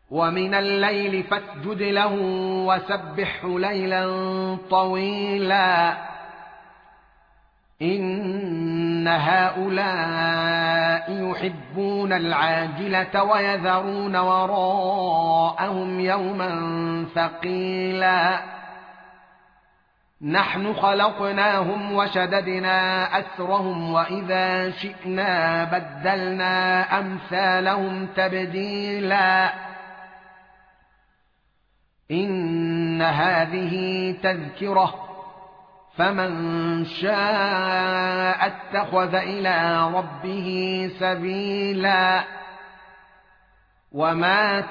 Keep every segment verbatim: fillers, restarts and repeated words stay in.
ومن الليل فاسجد له وسبحه ليلا طويلا إن هؤلاء يحبون العاجلة ويذرون وراءهم يوما ثقيلا نحن خلقناهم وشددنا أسرهم وإذا شئنا بدلنا أمثالهم تبديلا إن هذه تذكرة فمن شاء اتخذ إلى ربه سبيلا وما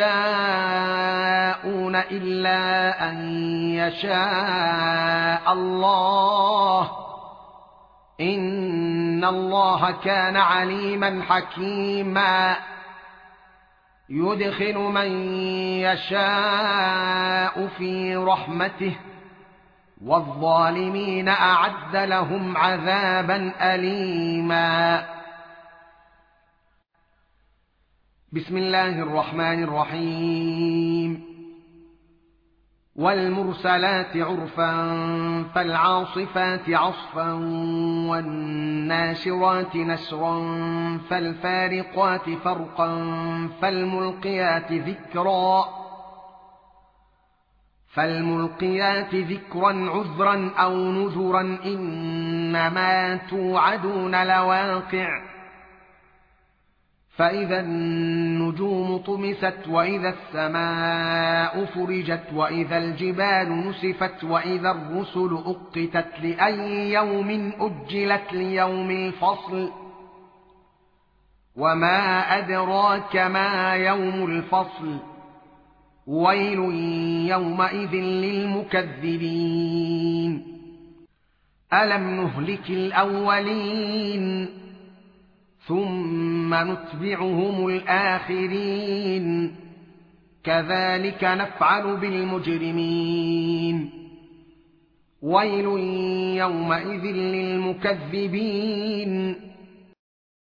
تشاءون إلا أن يشاء الله إن الله كان عليما حكيما يدخل من يشاء في رحمته والظالمين أعد لهم عذابا أليما بسم الله الرحمن الرحيم والمرسلات عرفا فالعاصفات عصفا والناشرات نشرا فالفارقات فرقا فالملقيات ذكرا فالملقيات ذكرا عذرا أو نذرا إنما توعدون لواقع فإذا النجوم طمست وإذا السماء فرجت وإذا الجبال نسفت وإذا الرسل أقتت لأي يوم أجلت ليوم الفصل وما أدراك ما يوم الفصل ويل يومئذ للمكذبين ألم نهلك الأولين ثم نتبعهم الآخرين كذلك نفعل بالمجرمين ويل يومئذ للمكذبين